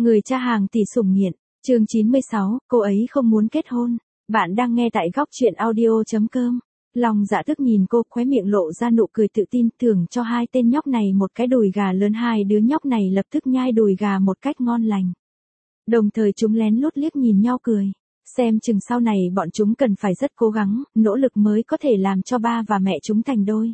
Người cha hàng tỷ sủng nghiện, chương 96, cô ấy không muốn kết hôn. Bạn đang nghe tại góc truyện audio.com. Long Dạ Thức nhìn cô, khóe miệng lộ ra nụ cười tự tin, thưởng cho hai tên nhóc này một cái đùi gà lớn. Hai đứa nhóc này lập tức nhai đùi gà một cách ngon lành. Đồng thời chúng lén lút liếc nhìn nhau cười. Xem chừng sau này bọn chúng cần phải rất cố gắng, nỗ lực mới có thể làm cho ba và mẹ chúng thành đôi.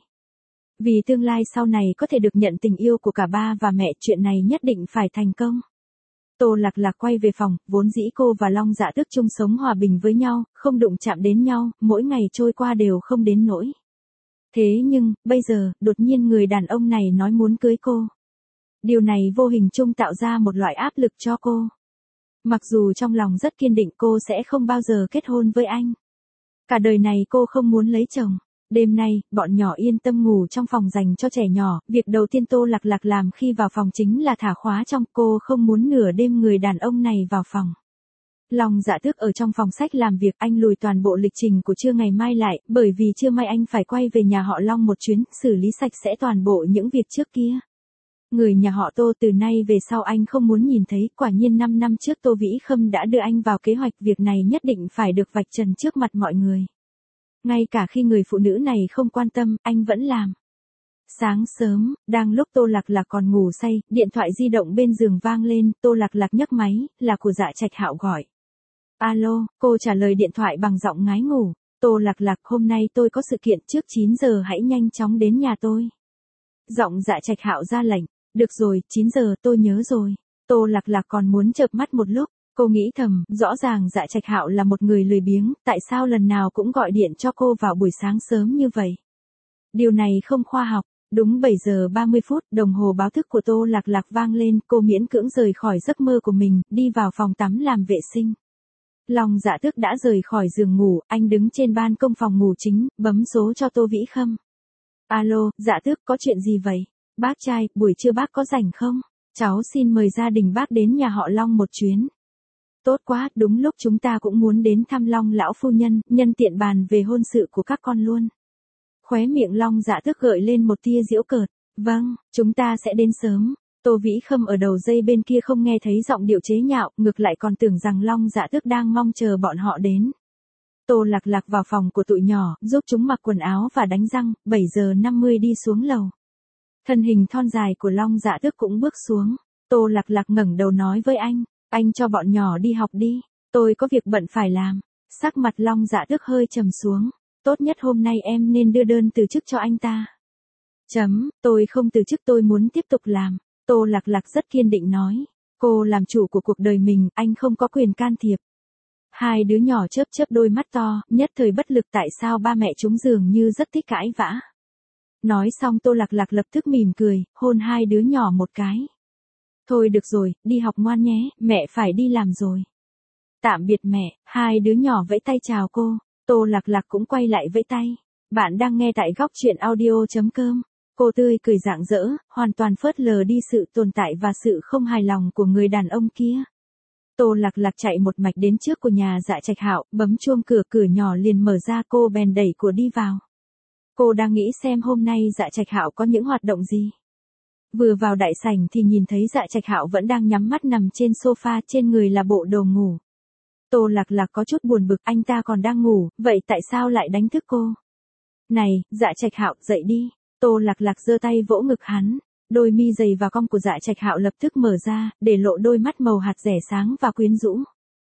Vì tương lai sau này có thể được nhận tình yêu của cả ba và mẹ, chuyện này nhất định phải thành công. Tô Lạc Lạc quay về phòng, vốn dĩ cô và Long Dạ Thức chung sống hòa bình với nhau, không đụng chạm đến nhau, mỗi ngày trôi qua đều không đến nỗi. Thế nhưng, bây giờ, đột nhiên người đàn ông này nói muốn cưới cô. Điều này vô hình chung tạo ra một loại áp lực cho cô. Mặc dù trong lòng rất kiên định cô sẽ không bao giờ kết hôn với anh. Cả đời này cô không muốn lấy chồng. Đêm nay, bọn nhỏ yên tâm ngủ trong phòng dành cho trẻ nhỏ, việc đầu tiên Tô Lạc Lạc làm khi vào phòng chính là thả khóa trong, cô không muốn nửa đêm người đàn ông này vào phòng. Long Dạ Thức ở trong phòng sách làm việc, anh lùi toàn bộ lịch trình của trưa ngày mai lại, bởi vì trưa mai anh phải quay về nhà họ Long một chuyến, xử lý sạch sẽ toàn bộ những việc trước kia. Người nhà họ Tô từ nay về sau anh không muốn nhìn thấy, quả nhiên 5 năm trước Tô Vĩ Khâm đã đưa anh vào kế hoạch, việc này nhất định phải được vạch trần trước mặt mọi người. Ngay cả khi người phụ nữ này không quan tâm, anh vẫn làm. Sáng sớm, đang lúc Tô Lạc Lạc còn ngủ say, điện thoại di động bên giường vang lên, Tô Lạc Lạc nhấc máy, là của Dạ Trạch Hạo gọi. Alo, cô trả lời điện thoại bằng giọng ngái ngủ. Tô Lạc Lạc, hôm nay tôi có sự kiện, trước 9 giờ hãy nhanh chóng đến nhà tôi. Giọng Dạ Trạch Hạo ra lệnh. Được rồi, 9 giờ tôi nhớ rồi. Tô Lạc Lạc còn muốn chợp mắt một lúc. Cô nghĩ thầm, rõ ràng Dạ Trạch Hạo là một người lười biếng, tại sao lần nào cũng gọi điện cho cô vào buổi sáng sớm như vậy? Điều này không khoa học. Đúng 7 giờ 30 phút, đồng hồ báo thức của Tô Lạc Lạc vang lên, cô miễn cưỡng rời khỏi giấc mơ của mình, đi vào phòng tắm làm vệ sinh. Long Dạ Thức đã rời khỏi giường ngủ, anh đứng trên ban công phòng ngủ chính, bấm số cho Tô Vĩ Khâm. Alo, Dạ Thức, có chuyện gì vậy? Bác trai, buổi trưa bác có rảnh không? Cháu xin mời gia đình bác đến nhà họ Long một chuyến. Tốt quá, đúng lúc chúng ta cũng muốn đến thăm Long lão phu nhân, nhân tiện bàn về hôn sự của các con luôn. Khóe miệng Long Dạ Thức gợi lên một tia giễu cợt. Vâng, chúng ta sẽ đến sớm. Tô Vĩ Khâm ở đầu dây bên kia không nghe thấy giọng điệu chế nhạo, ngược lại còn tưởng rằng Long Dạ Thức đang mong chờ bọn họ đến. Tô Lạc Lạc vào phòng của tụi nhỏ, giúp chúng mặc quần áo và đánh răng, 7 giờ 50 đi xuống lầu. Thân hình thon dài của Long Dạ Thức cũng bước xuống. Tô Lạc Lạc ngẩng đầu nói với anh cho bọn nhỏ đi học đi, tôi có việc bận phải làm. Sắc mặt Long Dạ Thức hơi trầm xuống. Tốt nhất hôm nay em nên đưa đơn từ chức cho anh ta. Tôi không từ chức, tôi muốn tiếp tục làm. Tô Lạc Lạc rất kiên định nói. Cô làm chủ của cuộc đời mình, anh không có quyền can thiệp. Hai đứa nhỏ chớp chớp đôi mắt to, nhất thời bất lực, tại sao ba mẹ chúng dường như rất thích cãi vã. Nói xong Tô Lạc Lạc lập tức mỉm cười, hôn hai đứa nhỏ một cái. Thôi được rồi, đi học ngoan nhé, mẹ phải đi làm rồi. Tạm biệt mẹ, hai đứa nhỏ vẫy tay chào cô. Tô Lạc Lạc cũng quay lại vẫy tay. Bạn đang nghe tại góc truyện audio.com. Cô tươi cười rạng rỡ, hoàn toàn phớt lờ đi sự tồn tại và sự không hài lòng của người đàn ông kia. Tô Lạc Lạc chạy một mạch đến trước của nhà Dạ Trạch Hạo, bấm chuông cửa, cửa nhỏ liền mở ra, cô bèn đẩy cửa đi vào. Cô đang nghĩ xem hôm nay Dạ Trạch Hạo có những hoạt động gì. Vừa vào đại sảnh thì nhìn thấy Dạ Trạch Hạo vẫn đang nhắm mắt nằm trên sofa, trên người là bộ đồ ngủ. Tô Lạc Lạc có chút buồn bực, anh ta còn đang ngủ, vậy tại sao lại đánh thức cô? Này, Dạ Trạch Hạo, dậy đi. Tô Lạc Lạc giơ tay vỗ ngực hắn. Đôi mi dày và cong của Dạ Trạch Hạo lập tức mở ra, để lộ đôi mắt màu hạt rẻ sáng và quyến rũ.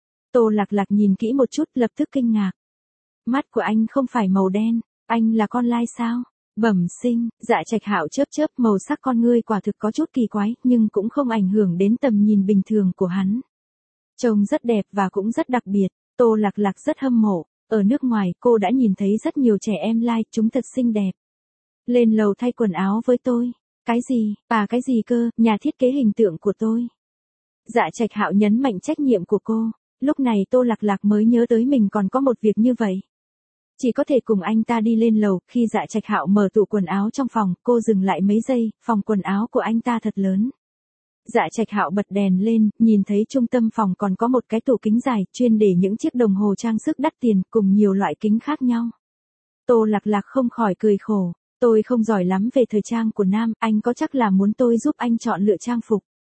Tô Lạc Lạc nhìn kỹ một chút, lập tức kinh ngạc. Mắt của anh không phải màu đen, anh là con lai sao? Bẩm sinh. Dạ Trạch Hạo chớp chớp, màu sắc con ngươi quả thực có chút kỳ quái, nhưng cũng không ảnh hưởng đến tầm nhìn bình thường của hắn. Trông rất đẹp và cũng rất đặc biệt. Tô Lạc Lạc rất hâm mộ. Ở nước ngoài, cô đã nhìn thấy rất nhiều trẻ em lai, chúng thật xinh đẹp. Lên lầu thay quần áo với tôi. Cái gì? Cái gì cơ? Nhà thiết kế hình tượng của tôi. Dạ Trạch Hạo nhấn mạnh trách nhiệm của cô. Lúc này Tô Lạc Lạc mới nhớ tới mình còn có một việc như vậy. Chỉ có thể cùng anh ta đi lên lầu. Khi Dạ Trạch Hạo mở tủ quần áo trong phòng, cô dừng lại mấy giây, phòng quần áo của anh ta thật lớn. Dạ Trạch Hạo bật đèn lên, nhìn thấy trung tâm phòng còn có một cái tủ kính dài, chuyên để những chiếc đồng hồ trang sức đắt tiền, cùng nhiều loại kính khác nhau. Tô Lạc Lạc không khỏi cười khổ. Tôi không giỏi lắm về thời trang của nam, anh có chắc là muốn tôi giúp anh chọn lựa trang phục.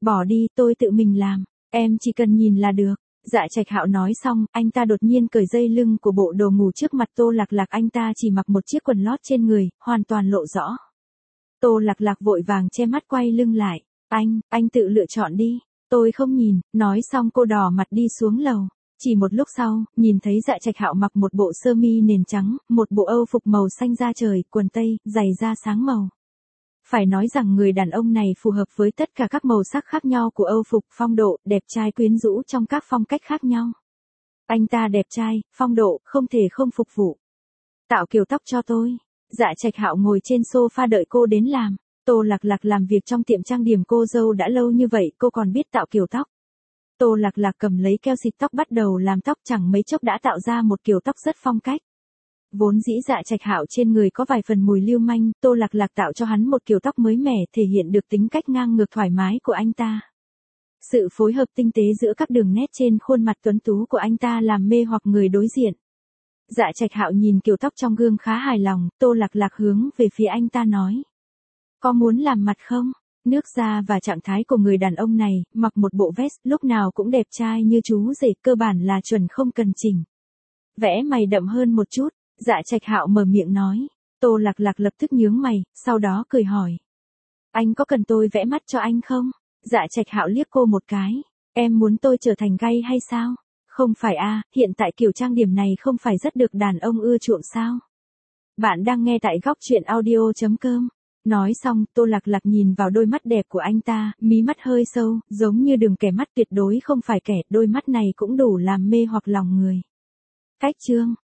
Bỏ đi, tôi tự mình làm. Em chỉ cần nhìn là được. Dạ Trạch Hạo nói xong, anh ta đột nhiên cởi dây lưng của bộ đồ ngủ trước mặt Tô Lạc Lạc, anh ta chỉ mặc một chiếc quần lót trên người, hoàn toàn lộ rõ. Tô Lạc Lạc vội vàng che mắt quay lưng lại. Anh tự lựa chọn đi. Tôi không nhìn, nói xong cô đỏ mặt đi xuống lầu. Chỉ một lúc sau, nhìn thấy Dạ Trạch Hạo mặc một bộ sơ mi nền trắng, một bộ âu phục màu xanh da trời, quần tây, giày da sáng màu. Phải nói rằng người đàn ông này phù hợp với tất cả các màu sắc khác nhau của âu phục, phong độ, đẹp trai quyến rũ trong các phong cách khác nhau. Anh ta đẹp trai, phong độ, không thể không phục vụ. Tạo kiểu tóc cho tôi. Dạ Trạch Hạo ngồi trên sofa đợi cô đến làm. Tô Lạc Lạc làm việc trong tiệm trang điểm cô dâu đã lâu như vậy, cô còn biết tạo kiểu tóc. Tô Lạc Lạc cầm lấy keo xịt tóc bắt đầu làm tóc, chẳng mấy chốc đã tạo ra một kiểu tóc rất phong cách. Vốn dĩ Dạ Trạch Hạo trên người có vài phần mùi lưu manh, Tô Lạc Lạc tạo cho hắn một kiểu tóc mới mẻ, thể hiện được tính cách ngang ngược thoải mái của anh ta. Sự phối hợp tinh tế giữa các đường nét trên khuôn mặt tuấn tú của anh ta làm mê hoặc người đối diện. Dạ Trạch Hạo nhìn kiểu tóc trong gương khá hài lòng, Tô Lạc Lạc hướng về phía anh ta nói. Có muốn làm mặt không? Nước da và trạng thái của người đàn ông này, mặc một bộ vest lúc nào cũng đẹp trai như chú rể, cơ bản là chuẩn không cần chỉnh. Vẽ mày đậm hơn một chút, Dạ Trạch Hạo mở miệng nói. Tô Lạc Lạc lập tức nhướng mày, sau đó cười hỏi. Anh có cần tôi vẽ mắt cho anh không? Dạ Trạch Hạo liếc cô một cái. Em muốn tôi trở thành gay hay sao? Không phải a, hiện tại kiểu trang điểm này không phải rất được đàn ông ưa chuộng sao? Bạn đang nghe tại góc truyện audio.com. Nói xong, Tô Lạc Lạc nhìn vào đôi mắt đẹp của anh ta, mí mắt hơi sâu, giống như đường kẻ mắt tuyệt đối không phải kẻ, đôi mắt này cũng đủ làm mê hoặc lòng người. Cách chương